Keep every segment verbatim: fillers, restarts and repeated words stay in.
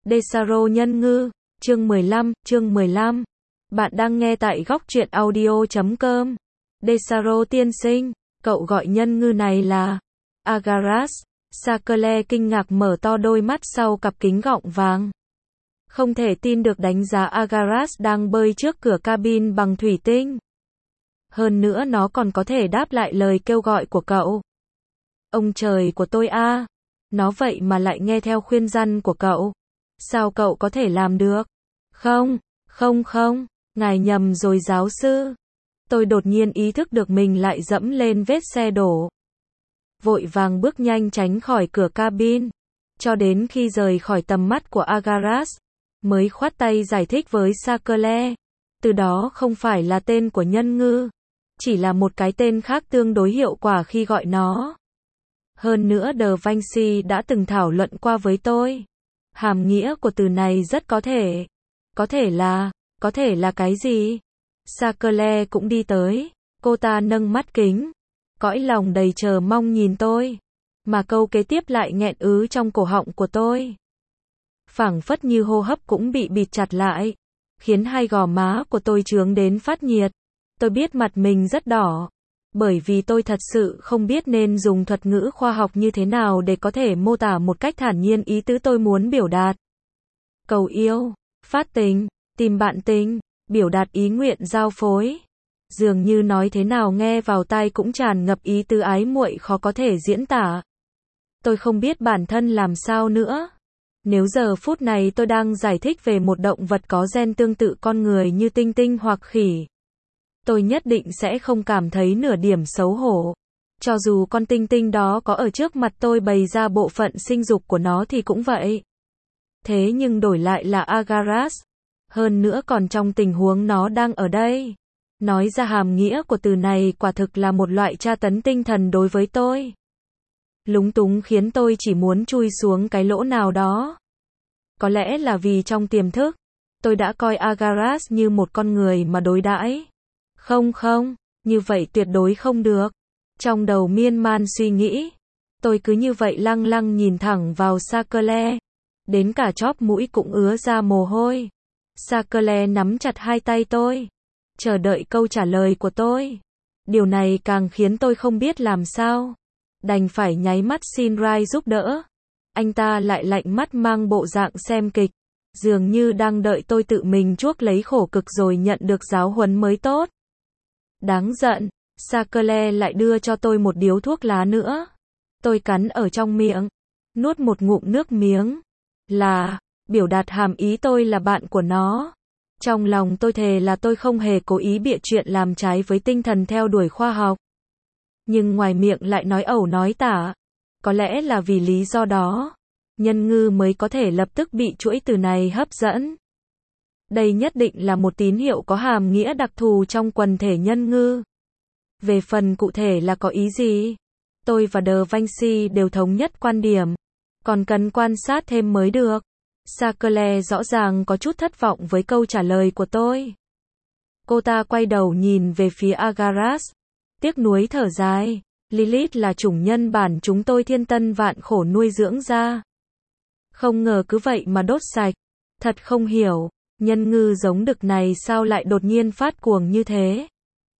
Desaro nhân ngư, chương mười lăm, chương mười lăm. Bạn đang nghe tại góc truyện audio chấm com. Desaro tiên sinh, cậu gọi nhân ngư này là Agaras. Sakale kinh ngạc mở to đôi mắt sau cặp kính gọng vàng. Không thể tin được đánh giá Agaras đang bơi trước cửa cabin bằng thủy tinh. Hơn nữa nó còn có thể đáp lại lời kêu gọi của cậu. Ông trời của tôi a, nó vậy mà lại nghe theo khuyên răn của cậu. Sao cậu có thể làm được? Không, không không, ngài nhầm rồi giáo sư. Tôi đột nhiên ý thức được mình lại dẫm lên vết xe đổ. Vội vàng bước nhanh tránh khỏi cửa cabin. Cho đến khi rời khỏi tầm mắt của Agaras, mới khoát tay giải thích với Sakale. Từ đó không phải là tên của nhân ngư, chỉ là một cái tên khác tương đối hiệu quả khi gọi nó. Hơn nữa De Vinci đã từng thảo luận qua với tôi. Hàm nghĩa của từ này rất có thể. Có thể là, có thể là cái gì? Sakale cũng đi tới. Cô ta nâng mắt kính. Cõi lòng đầy chờ mong nhìn tôi. Mà câu kế tiếp lại nghẹn ứ trong cổ họng của tôi. Phảng phất như hô hấp cũng bị bịt chặt lại. Khiến hai gò má của tôi chướng đến phát nhiệt. Tôi biết mặt mình rất đỏ. Bởi vì tôi thật sự không biết nên dùng thuật ngữ khoa học như thế nào để có thể mô tả một cách thản nhiên ý tứ tôi muốn biểu đạt. Cầu yêu, phát tình, tìm bạn tình, biểu đạt ý nguyện giao phối. Dường như nói thế nào nghe vào tai cũng tràn ngập ý tứ ái muội khó có thể diễn tả. Tôi không biết bản thân làm sao nữa. Nếu giờ phút này tôi đang giải thích về một động vật có gen tương tự con người như tinh tinh hoặc khỉ, tôi nhất định sẽ không cảm thấy nửa điểm xấu hổ. Cho dù con tinh tinh đó có ở trước mặt tôi bày ra bộ phận sinh dục của nó thì cũng vậy. Thế nhưng đổi lại là Agaras. Hơn nữa còn trong tình huống nó đang ở đây. Nói ra hàm nghĩa của từ này quả thực là một loại tra tấn tinh thần đối với tôi. Lúng túng khiến tôi chỉ muốn chui xuống cái lỗ nào đó. Có lẽ là vì trong tiềm thức, tôi đã coi Agaras như một con người mà đối đãi. Không không, như vậy tuyệt đối không được. Trong đầu miên man suy nghĩ, tôi cứ như vậy lăng lăng nhìn thẳng vào Sakale. Đến cả chóp mũi cũng ứa ra mồ hôi. Sakale nắm chặt hai tay tôi, chờ đợi câu trả lời của tôi. Điều này càng khiến tôi không biết làm sao. Đành phải nháy mắt xin Rai giúp đỡ. Anh ta lại lạnh mắt mang bộ dạng xem kịch, dường như đang đợi tôi tự mình chuốc lấy khổ cực rồi nhận được giáo huấn mới tốt. Đáng giận, Sakale lại đưa cho tôi một điếu thuốc lá nữa. Tôi cắn ở trong miệng, nuốt một ngụm nước miếng. Là, biểu đạt hàm ý tôi là bạn của nó. Trong lòng tôi thề là tôi không hề cố ý bịa chuyện làm trái với tinh thần theo đuổi khoa học. Nhưng ngoài miệng lại nói ẩu nói tả. Có lẽ là vì lý do đó, nhân ngư mới có thể lập tức bị chuỗi từ này hấp dẫn. Đây nhất định là một tín hiệu có hàm nghĩa đặc thù trong quần thể nhân ngư. Về phần cụ thể là có ý gì, tôi và De Vinci đều thống nhất quan điểm. Còn cần quan sát thêm mới được. Sakale rõ ràng có chút thất vọng với câu trả lời của tôi. Cô ta quay đầu nhìn về phía Agaras. Tiếc nuối thở dài. Lilith là chủng nhân bản chúng tôi thiên tân vạn khổ nuôi dưỡng ra. Không ngờ cứ vậy mà đốt sạch. Thật không hiểu, nhân ngư giống đực này sao lại đột nhiên phát cuồng như thế.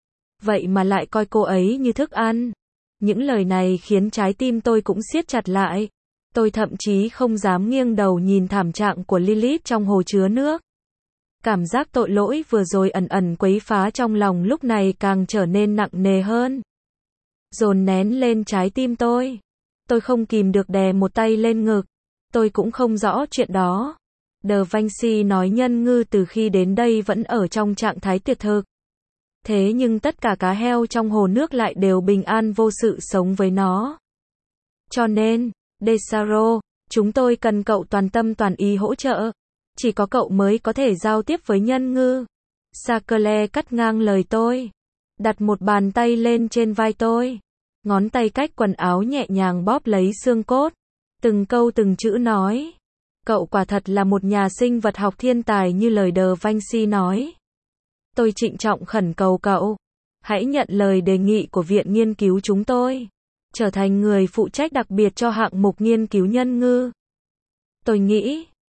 Vậy mà lại coi cô ấy như thức ăn. Những lời này khiến trái tim tôi cũng siết chặt lại. Tôi thậm chí không dám nghiêng đầu nhìn thảm trạng của Lilith trong hồ chứa nước. Cảm giác tội lỗi vừa rồi ẩn ẩn quấy phá trong lòng lúc này càng trở nên nặng nề hơn. Dồn nén lên trái tim tôi. Tôi không kìm được đè một tay lên ngực. Tôi cũng không rõ chuyện đó. De Vinci nói nhân ngư từ khi đến đây vẫn ở trong trạng thái tuyệt thực. Thế nhưng tất cả cá heo trong hồ nước lại đều bình an vô sự sống với nó. Cho nên, Desaro, chúng tôi cần cậu toàn tâm toàn ý hỗ trợ. Chỉ có cậu mới có thể giao tiếp với nhân ngư. Sakale cắt ngang lời tôi. Đặt một bàn tay lên trên vai tôi. Ngón tay cách quần áo nhẹ nhàng bóp lấy xương cốt. Từng câu từng chữ nói. Cậu quả thật là một nhà sinh vật học thiên tài như lời De Vinci nói. Tôi trịnh trọng khẩn cầu cậu. Hãy nhận lời đề nghị của viện nghiên cứu chúng tôi. Trở thành người phụ trách đặc biệt cho hạng mục nghiên cứu nhân ngư. Tôi nghĩ,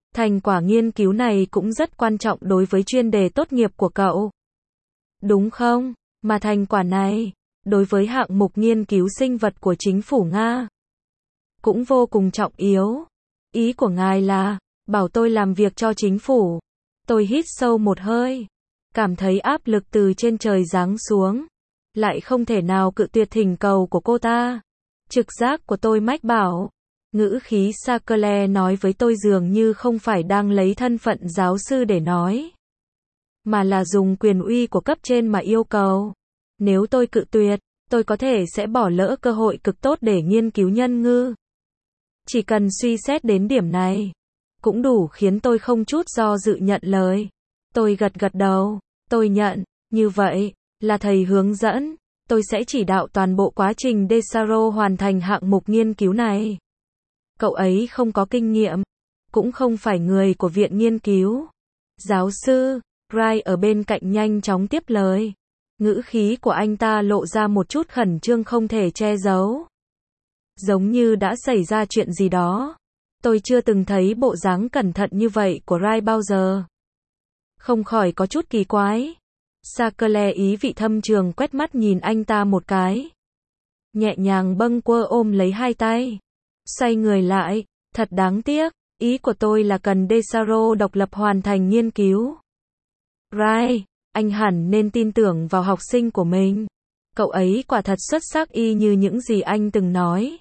Thành quả nghiên cứu này cũng rất quan trọng đối với chuyên đề tốt nghiệp của cậu. Đúng không? Mà thành quả này, đối với hạng mục nghiên cứu sinh vật của chính phủ Nga, cũng vô cùng trọng yếu. Ý của ngài là, bảo tôi làm việc cho chính phủ. Tôi hít sâu một hơi, cảm thấy áp lực từ trên trời giáng xuống, lại không thể nào cự tuyệt thỉnh cầu của cô ta. Trực giác của tôi mách bảo, ngữ khí Sackler nói với tôi dường như không phải đang lấy thân phận giáo sư để nói, mà là dùng quyền uy của cấp trên mà yêu cầu. Nếu tôi cự tuyệt, tôi có thể sẽ bỏ lỡ cơ hội cực tốt để nghiên cứu nhân ngư. Chỉ cần suy xét đến điểm này, cũng đủ khiến tôi không chút do dự nhận lời. Tôi gật gật đầu, tôi nhận, như vậy, là thầy hướng dẫn, tôi sẽ chỉ đạo toàn bộ quá trình Desaro hoàn thành hạng mục nghiên cứu này. Cậu ấy không có kinh nghiệm, cũng không phải người của viện nghiên cứu. Giáo sư, Wright ở bên cạnh nhanh chóng tiếp lời. Ngữ khí của anh ta lộ ra một chút khẩn trương không thể che giấu. Giống như đã xảy ra chuyện gì đó. Tôi chưa từng thấy bộ dáng cẩn thận như vậy của Wright bao giờ. Không khỏi có chút kỳ quái. Sackler ý vị thâm trường quét mắt nhìn anh ta một cái. Nhẹ nhàng bâng quơ ôm lấy hai tay. Xoay người lại, thật đáng tiếc, ý của tôi là cần Desaro độc lập hoàn thành nghiên cứu. Wright, anh hẳn nên tin tưởng vào học sinh của mình. Cậu ấy quả thật xuất sắc y như những gì anh từng nói.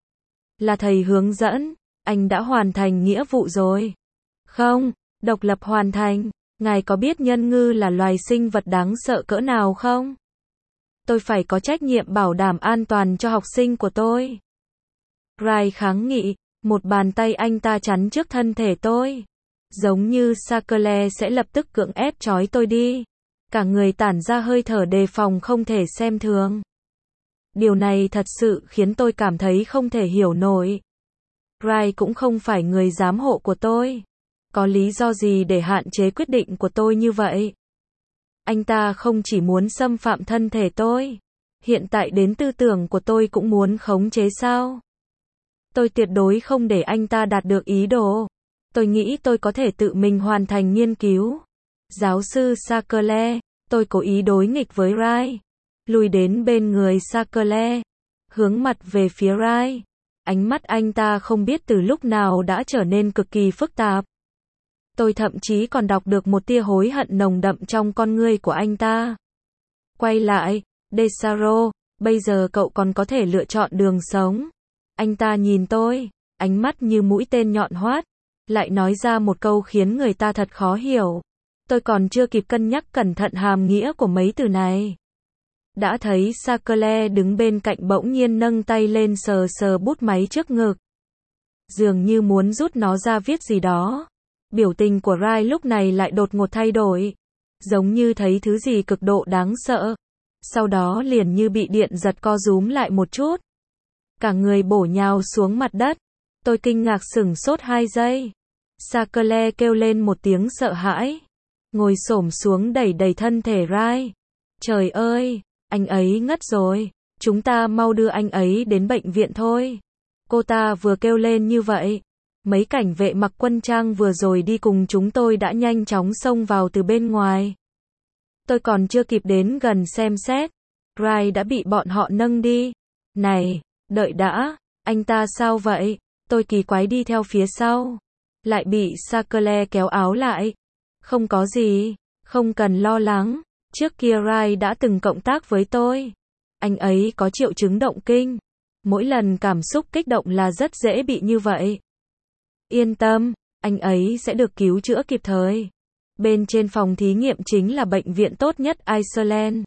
Là thầy hướng dẫn, anh đã hoàn thành nghĩa vụ rồi. Không, độc lập hoàn thành, ngài có biết nhân ngư là loài sinh vật đáng sợ cỡ nào không? Tôi phải có trách nhiệm bảo đảm an toàn cho học sinh của tôi. Wright kháng nghị, một bàn tay anh ta chắn trước thân thể tôi. Giống như Sackler sẽ lập tức cưỡng ép trói tôi đi. Cả người tản ra hơi thở đề phòng không thể xem thường. Điều này thật sự khiến tôi cảm thấy không thể hiểu nổi. Wright cũng không phải người giám hộ của tôi. Có lý do gì để hạn chế quyết định của tôi như vậy? Anh ta không chỉ muốn xâm phạm thân thể tôi. Hiện tại đến tư tưởng của tôi cũng muốn khống chế sao? Tôi tuyệt đối không để anh ta đạt được ý đồ. Tôi nghĩ tôi có thể tự mình hoàn thành nghiên cứu. Giáo sư Sackler, tôi cố ý đối nghịch với Wright. Lùi đến bên người Sackler, hướng mặt về phía Wright. Ánh mắt anh ta không biết từ lúc nào đã trở nên cực kỳ phức tạp. Tôi thậm chí còn đọc được một tia hối hận nồng đậm trong con ngươi của anh ta. Quay lại, Desaro, bây giờ cậu còn có thể lựa chọn đường sống. Anh ta nhìn tôi, ánh mắt như mũi tên nhọn hoắt, lại nói ra một câu khiến người ta thật khó hiểu. Tôi còn chưa kịp cân nhắc cẩn thận hàm nghĩa của mấy từ này. Đã thấy Sackler đứng bên cạnh bỗng nhiên nâng tay lên sờ sờ bút máy trước ngực. Dường như muốn rút nó ra viết gì đó. Biểu tình của Wright lúc này lại đột ngột thay đổi. Giống như thấy thứ gì cực độ đáng sợ. Sau đó liền như bị điện giật co rúm lại một chút. Cả người bổ nhào xuống mặt đất. Tôi kinh ngạc sửng sốt hai giây. Sackler kêu lên một tiếng sợ hãi. Ngồi xổm xuống đẩy đẩy thân thể Wright. Trời ơi, anh ấy ngất rồi. Chúng ta mau đưa anh ấy đến bệnh viện thôi. Cô ta vừa kêu lên như vậy. Mấy cảnh vệ mặc quân trang vừa rồi đi cùng chúng tôi đã nhanh chóng xông vào từ bên ngoài. Tôi còn chưa kịp đến gần xem xét. Wright đã bị bọn họ nâng đi. Này, đợi đã, anh ta sao vậy? Tôi kỳ quái đi theo phía sau. Lại bị Sackler kéo áo lại. Không có gì, không cần lo lắng. Trước kia Wright đã từng cộng tác với tôi. Anh ấy có triệu chứng động kinh. Mỗi lần cảm xúc kích động là rất dễ bị như vậy. Yên tâm, anh ấy sẽ được cứu chữa kịp thời. Bên trên phòng thí nghiệm chính là bệnh viện tốt nhất Iceland.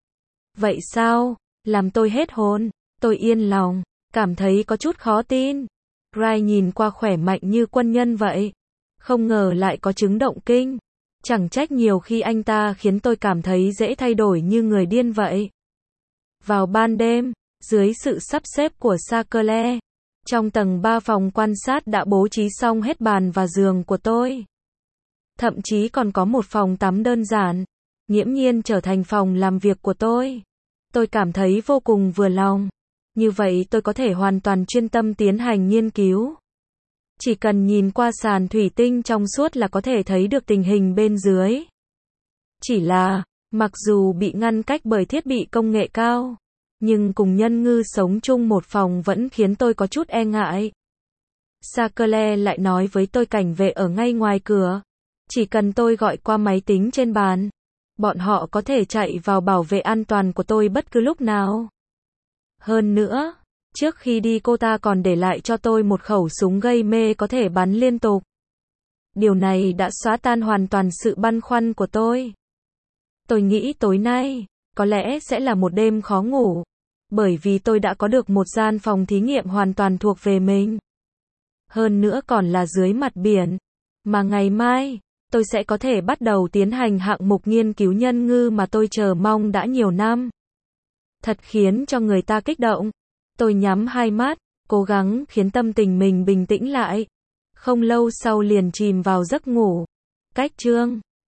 Vậy sao? Làm tôi hết hồn. Tôi yên lòng, cảm thấy có chút khó tin. Wright nhìn qua khỏe mạnh như quân nhân vậy. Không ngờ lại có chứng động kinh. Chẳng trách nhiều khi anh ta khiến tôi cảm thấy dễ thay đổi như người điên vậy. Vào ban đêm, dưới sự sắp xếp của Sackler, trong tầng ba phòng quan sát đã bố trí xong hết bàn và giường của tôi. Thậm chí còn có một phòng tắm đơn giản, nghiễm nhiên trở thành phòng làm việc của tôi. Tôi cảm thấy vô cùng vừa lòng. Như vậy tôi có thể hoàn toàn chuyên tâm tiến hành nghiên cứu. Chỉ cần nhìn qua sàn thủy tinh trong suốt là có thể thấy được tình hình bên dưới. Chỉ là, mặc dù bị ngăn cách bởi thiết bị công nghệ cao, nhưng cùng nhân ngư sống chung một phòng vẫn khiến tôi có chút e ngại. Sakerle lại nói với tôi cảnh vệ ở ngay ngoài cửa. Chỉ cần tôi gọi qua máy tính trên bàn, bọn họ có thể chạy vào bảo vệ an toàn của tôi bất cứ lúc nào. Hơn nữa, trước khi đi cô ta còn để lại cho tôi một khẩu súng gây mê có thể bắn liên tục. Điều này đã xóa tan hoàn toàn sự băn khoăn của tôi. Tôi nghĩ tối nay, có lẽ sẽ là một đêm khó ngủ, bởi vì tôi đã có được một gian phòng thí nghiệm hoàn toàn thuộc về mình. Hơn nữa còn là dưới mặt biển, mà ngày mai, tôi sẽ có thể bắt đầu tiến hành hạng mục nghiên cứu nhân ngư mà tôi chờ mong đã nhiều năm. Thật khiến cho người ta kích động. Tôi nhắm hai mắt, cố gắng khiến tâm tình mình bình tĩnh lại. Không lâu sau liền chìm vào giấc ngủ. Cách chương